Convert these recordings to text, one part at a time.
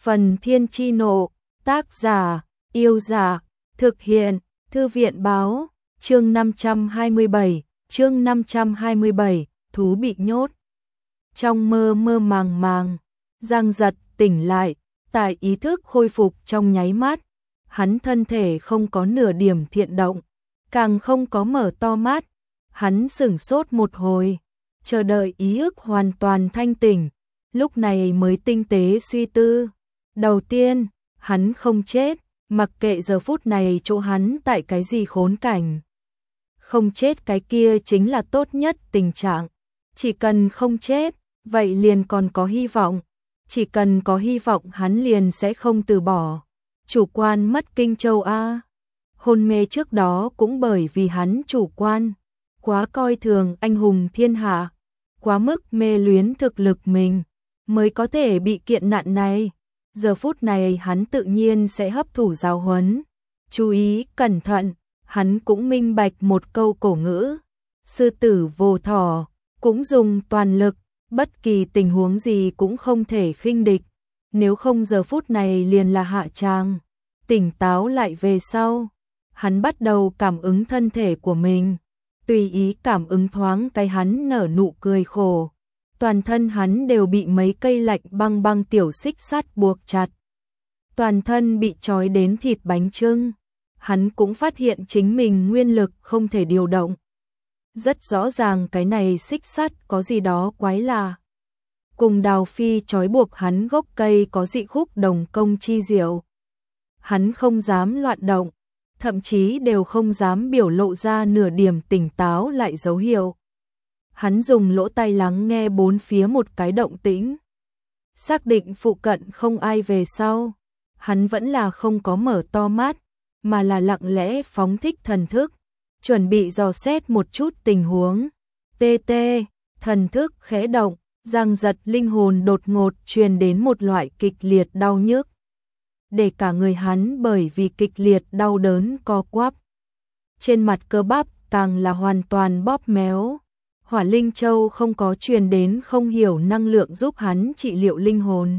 Phần Thiên Chi Nộ, tác giả, Yêu Dạ, thực hiện, Thư viện Báo, chương 527, thú bị nhốt. Trong mơ mơ màng màng, Giang Giật tỉnh lại, tại ý thức khôi phục trong nháy mắt, hắn thân thể không có nửa điểm thiện động, càng không có mở to mắt, hắn sửng sốt một hồi, chờ đợi ý ức hoàn toàn thanh tỉnh, lúc này mới tinh tế suy tư. Đầu tiên, hắn không chết, mặc kệ giờ phút này chỗ hắn tại cái gì khốn cảnh. Không chết cái kia chính là tốt nhất tình trạng. Chỉ cần không chết, vậy liền còn có hy vọng. Chỉ cần có hy vọng hắn liền sẽ không từ bỏ. Chủ quan mất Kinh Châu A. Hôn mê trước đó cũng bởi vì hắn chủ quan. Quá coi thường anh hùng thiên hạ. Quá mức mê luyến thực lực mình. Mới có thể bị kiện nạn này. Giờ phút này hắn tự nhiên sẽ hấp thụ giáo huấn. Chú ý, cẩn thận, hắn cũng minh bạch một câu cổ ngữ. Sư tử vô thỏ, cũng dùng toàn lực, bất kỳ tình huống gì cũng không thể khinh địch. Nếu không giờ phút này liền là hạ tràng. Tỉnh táo lại về sau. Hắn bắt đầu cảm ứng thân thể của mình. Tùy ý cảm ứng thoáng cái hắn nở nụ cười khổ. Toàn thân hắn đều bị mấy cây lạnh băng băng tiểu xích sắt buộc chặt. Toàn thân bị trói đến thịt bánh chưng. Hắn cũng phát hiện chính mình nguyên lực không thể điều động. Rất rõ ràng cái này xích sắt có gì đó quái lạ. Cùng Đào Phi trói buộc hắn gốc cây có dị khúc đồng công chi diệu. Hắn không dám loạn động, thậm chí đều không dám biểu lộ ra nửa điểm tỉnh táo lại dấu hiệu. Hắn dùng lỗ tai lắng nghe bốn phía một cái động tĩnh. Xác định phụ cận không ai về sau. Hắn vẫn là không có mở to mắt, mà là lặng lẽ phóng thích thần thức. Chuẩn bị dò xét một chút tình huống. Thần thức khẽ động, Giang Giật linh hồn đột ngột truyền đến một loại kịch liệt đau nhức. Để cả người hắn bởi vì kịch liệt đau đớn co quắp. Trên mặt cơ bắp càng là hoàn toàn bóp méo. Hỏa Linh Châu không có truyền đến không hiểu năng lượng giúp hắn trị liệu linh hồn.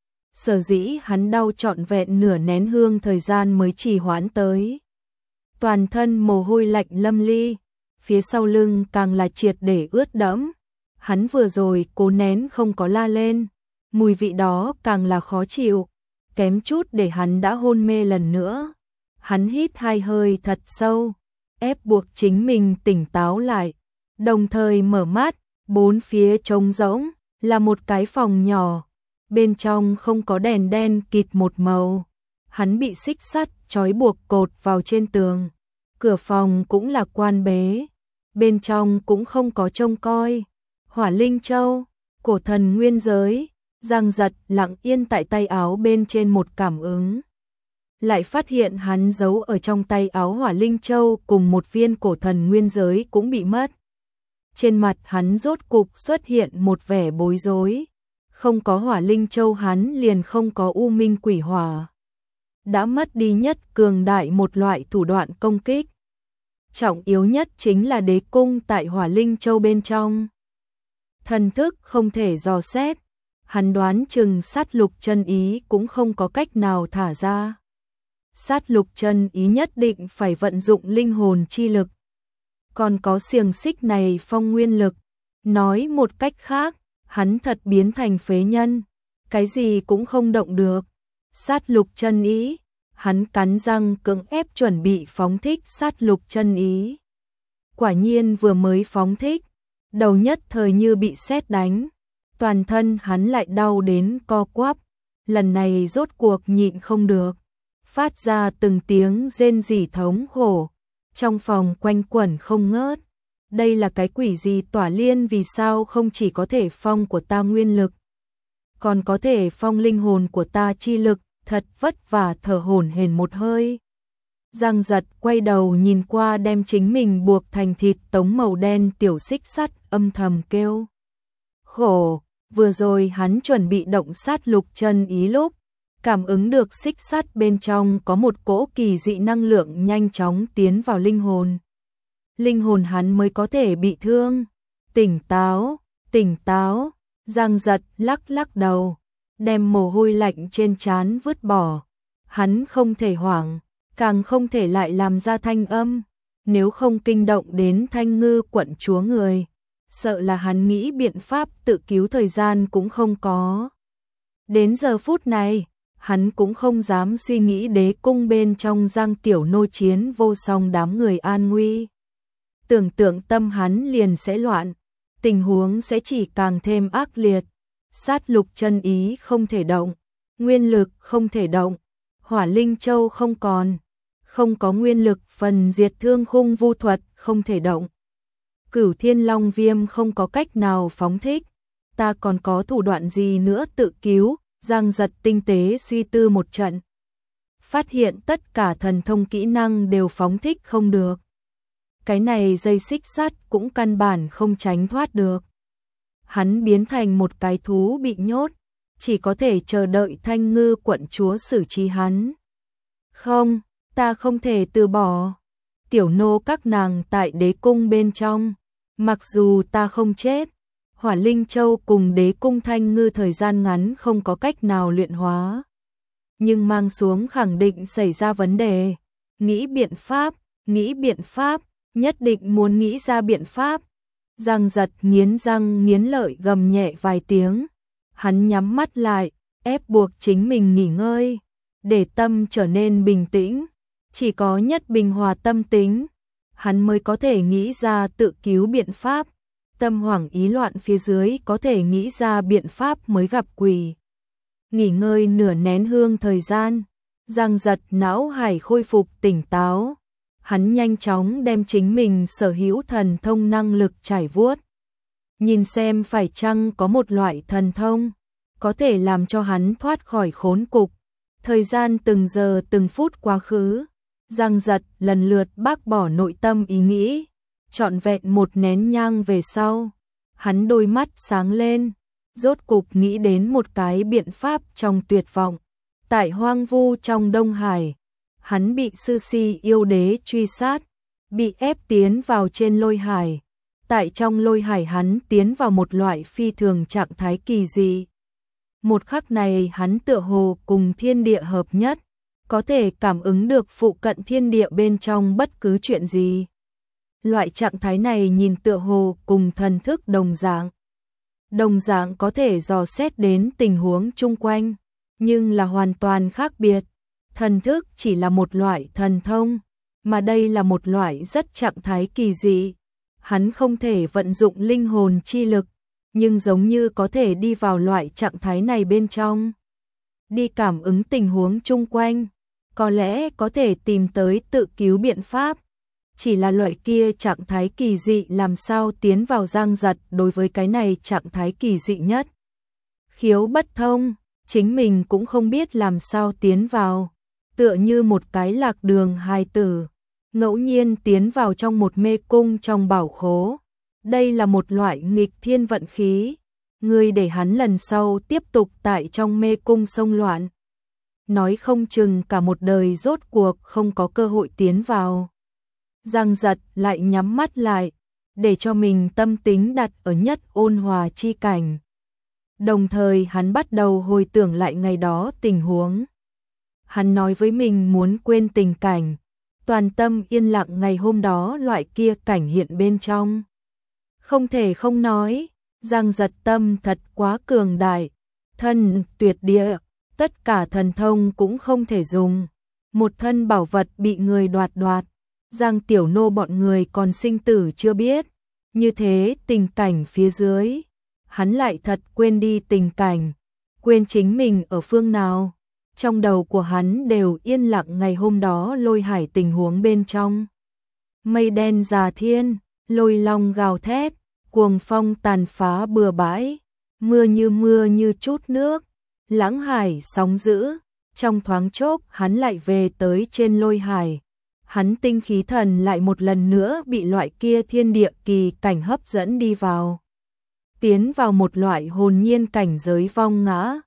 Sở dĩ hắn đau trọn vẹn nửa nén hương thời gian mới trì hoãn tới. Toàn thân mồ hôi lạnh lâm ly, phía sau lưng càng là triệt để ướt đẫm. Hắn vừa rồi cố nén không có la lên, mùi vị đó càng là khó chịu, kém chút để hắn đã hôn mê lần nữa. Hắn hít hai hơi thật sâu, ép buộc chính mình tỉnh táo lại. Đồng thời mở mắt, bốn phía trống rỗng, là một cái phòng nhỏ. Bên trong không có đèn đen kịt một màu. Hắn bị xích sắt trói buộc cột vào trên tường. Cửa phòng cũng là quan bế. Bên trong cũng không có trông coi. Hỏa Linh Châu, cổ thần nguyên giới, Giang Giật lặng yên tại tay áo bên trên một cảm ứng. Lại phát hiện hắn giấu ở trong tay áo Hỏa Linh Châu cùng một viên cổ thần nguyên giới cũng bị mất. Trên mặt hắn rốt cục xuất hiện một vẻ bối rối. Không có Hỏa Linh Châu hắn liền không có U Minh Quỷ Hỏa. Đã mất đi nhất cường đại một loại thủ đoạn công kích. Trọng yếu nhất chính là đế cung tại Hỏa Linh Châu bên trong. Thần thức không thể dò xét. Hắn đoán chừng sát lục chân ý cũng không có cách nào thả ra. Sát lục chân ý nhất định phải vận dụng linh hồn chi lực. Còn có xiềng xích này phong nguyên lực. Nói một cách khác, hắn thật biến thành phế nhân. Cái gì cũng không động được. Sát lục chân ý. Hắn cắn răng cưỡng ép chuẩn bị phóng thích sát lục chân ý. Quả nhiên vừa mới phóng thích. Đầu nhất thời như bị sét đánh. Toàn thân hắn lại đau đến co quắp. Lần này rốt cuộc nhịn không được. Phát ra từng tiếng rên rỉ thống khổ. Trong phòng quanh quẩn không ngớt. Đây là cái quỷ gì tỏa liên, vì sao không chỉ có thể phong của ta nguyên lực, còn có thể phong linh hồn của ta chi lực, thật vất vả thở hổn hển một hơi. Giang Giật quay đầu nhìn qua đem chính mình buộc thành thịt tống màu đen tiểu xích sắt, âm thầm kêu khổ. Vừa rồi hắn chuẩn bị động sát lục chân ý lúc, cảm ứng được xích sắt bên trong có một cỗ kỳ dị năng lượng nhanh chóng tiến vào linh hồn. Linh hồn hắn mới có thể bị thương. Tỉnh táo, Giang Giật lắc lắc đầu. đem mồ hôi lạnh trên trán vứt bỏ. Hắn không thể hoảng, càng không thể lại làm ra thanh âm, nếu không kinh động đến Thanh Ngư quận chúa người, sợ là hắn nghĩ biện pháp tự cứu thời gian cũng không có. Đến giờ phút này, hắn cũng không dám suy nghĩ đế cung bên trong Giang Tiểu Nô chiến vô song đám người an nguy. Tưởng tượng tâm hắn liền sẽ loạn, tình huống sẽ chỉ càng thêm ác liệt. Sát lục chân ý không thể động, nguyên lực không thể động, Hỏa Linh Châu không còn, không có nguyên lực, phần diệt thương khung vu thuật không thể động. Cửu Thiên Long Viêm không có cách nào phóng thích, ta còn có thủ đoạn gì nữa tự cứu? Giang Giật tinh tế suy tư một trận, phát hiện tất cả thần thông kỹ năng đều phóng thích không được. Cái này dây xích sắt cũng căn bản không tránh thoát được. Hắn biến thành một cái thú bị nhốt, chỉ có thể chờ đợi Thanh Ngư quận chúa xử trí hắn. Không, ta không thể từ bỏ. Tiểu nô các nàng tại đế cung bên trong, mặc dù ta không chết, Hỏa Linh Châu cùng đế cung Thanh Ngư thời gian ngắn không có cách nào luyện hóa, nhưng mang xuống khẳng định xảy ra vấn đề. Nghĩ biện pháp, nhất định muốn nghĩ ra biện pháp. Giang Giật nghiến răng nghiến lợi gầm nhẹ vài tiếng, hắn nhắm mắt lại, ép buộc chính mình nghỉ ngơi, để tâm trở nên bình tĩnh. Chỉ có nhất bình hòa tâm tính, hắn mới có thể nghĩ ra tự cứu biện pháp. Tâm hoảng ý loạn phía dưới có thể nghĩ ra biện pháp mới gặp quỷ. Nghỉ ngơi nửa nén hương thời gian, Giang Giật não hải khôi phục tỉnh táo. Hắn nhanh chóng đem chính mình sở hữu thần thông năng lực trải vuốt. Nhìn xem phải chăng có một loại thần thông có thể làm cho hắn thoát khỏi khốn cục. Thời gian từng giờ từng phút quá khứ, Giang Giật lần lượt bác bỏ nội tâm ý nghĩ. Trọn vẹn một nén nhang về sau, hắn đôi mắt sáng lên, rốt cục nghĩ đến một cái biện pháp trong tuyệt vọng. Tại hoang vu trong Đông Hải, hắn bị sư si yêu đế truy sát, bị ép tiến vào trên lôi hải. Tại trong lôi hải hắn tiến vào một loại phi thường trạng thái kỳ dị. Một khắc này hắn tựa hồ cùng thiên địa hợp nhất, có thể cảm ứng được phụ cận thiên địa bên trong bất cứ chuyện gì. Loại trạng thái này nhìn tựa hồ cùng thần thức đồng dạng có thể dò xét đến tình huống chung quanh, nhưng là hoàn toàn khác biệt. Thần thức chỉ là một loại thần thông, mà đây là một loại rất trạng thái kỳ dị. Hắn không thể vận dụng linh hồn chi lực, nhưng giống như có thể đi vào loại trạng thái này bên trong, đi cảm ứng tình huống chung quanh, có lẽ có thể tìm tới tự cứu biện pháp. Chỉ là loại kia trạng thái kỳ dị làm sao tiến vào. Giang Giật đối với cái này trạng thái kỳ dị nhất khiếu bất thông, chính mình cũng không biết làm sao tiến vào, tựa như một cái lạc đường hài tử, ngẫu nhiên tiến vào trong một mê cung trong bảo khố. Đây là một loại nghịch thiên vận khí, người để hắn lần sau tiếp tục tại trong mê cung xông loạn, nói không chừng cả một đời rốt cuộc không có cơ hội tiến vào. Giang Giật lại nhắm mắt lại, để cho mình tâm tính đặt ở nhất ôn hòa chi cảnh. Đồng thời hắn bắt đầu hồi tưởng lại ngày đó tình huống. Hắn nói với mình muốn quên tình cảnh, toàn tâm yên lặng ngày hôm đó loại kia cảnh hiện bên trong. Không thể không nói, Giang Giật tâm thật quá cường đại, thân tuyệt địa, tất cả thần thông cũng không thể dùng. Một thân bảo vật bị người đoạt, Giang Tiểu Nô bọn người còn sinh tử chưa biết. Như thế tình cảnh phía dưới, hắn lại thật quên đi tình cảnh, quên chính mình ở phương nào. Trong đầu của hắn đều yên lặng ngày hôm đó lôi hải tình huống bên trong. Mây đen già thiên, lôi long gào thét, cuồng phong tàn phá bừa bãi, mưa như chút nước, lãng hải sóng dữ. Trong thoáng chốc hắn lại về tới trên lôi hải. Hắn tinh khí thần lại một lần nữa bị loại kia thiên địa kỳ cảnh hấp dẫn đi vào. Tiến vào một loại hồn nhiên cảnh giới vong ngã.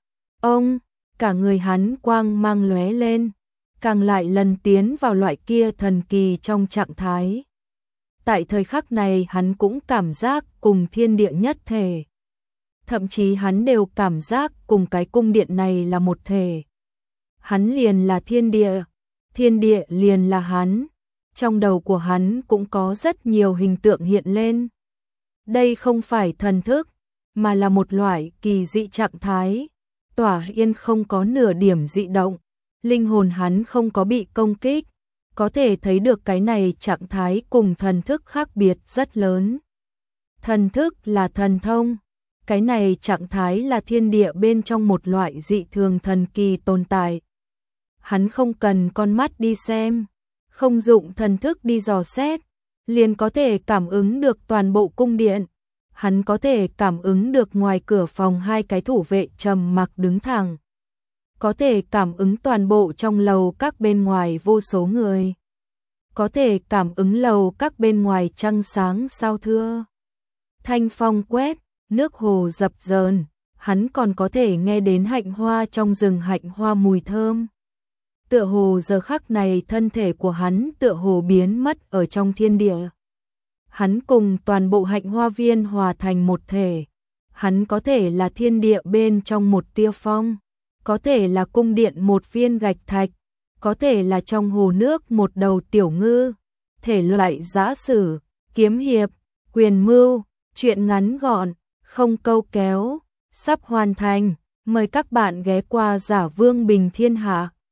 Cả người hắn quang mang lóe lên, càng lại lần tiến vào loại kia thần kỳ trong trạng thái. Tại thời khắc này hắn cũng cảm giác cùng thiên địa nhất thể. thậm chí hắn đều cảm giác cùng cái cung điện này là một thể. Hắn liền là thiên địa liền là hắn. Trong đầu của hắn cũng có rất nhiều hình tượng hiện lên. Đây không phải thần thức, mà là một loại kỳ dị trạng thái. Tỏa yên không có nửa điểm dị động, linh hồn hắn không có bị công kích. Có thể thấy được cái này trạng thái cùng thần thức khác biệt rất lớn. Thần thức là thần thông, cái này trạng thái là thiên địa bên trong một loại dị thường thần kỳ tồn tại. Hắn không cần con mắt đi xem, không dụng thần thức đi dò xét, liền có thể cảm ứng được toàn bộ cung điện. Hắn có thể cảm ứng được ngoài cửa phòng hai cái thủ vệ trầm mặc đứng thẳng. Có thể cảm ứng toàn bộ trong lầu các bên ngoài vô số người. Có thể cảm ứng lầu các bên ngoài trăng sáng sao thưa. Thanh phong quét, nước hồ dập dờn, hắn còn có thể nghe đến hạnh hoa trong rừng hạnh hoa mùi thơm. Tựa hồ giờ khắc này thân thể của hắn tựa hồ biến mất ở trong thiên địa. Hắn cùng toàn bộ hạnh hoa viên hòa thành một thể. Hắn có thể là thiên địa bên trong một tia phong, có thể là cung điện một viên gạch thạch, có thể là trong hồ nước một đầu tiểu ngư. Thể loại giã sử, kiếm hiệp, quyền mưu, truyện ngắn gọn, không câu kéo, sắp hoàn thành. Mời các bạn ghé qua Giả Vương Bình Thiên Hạ.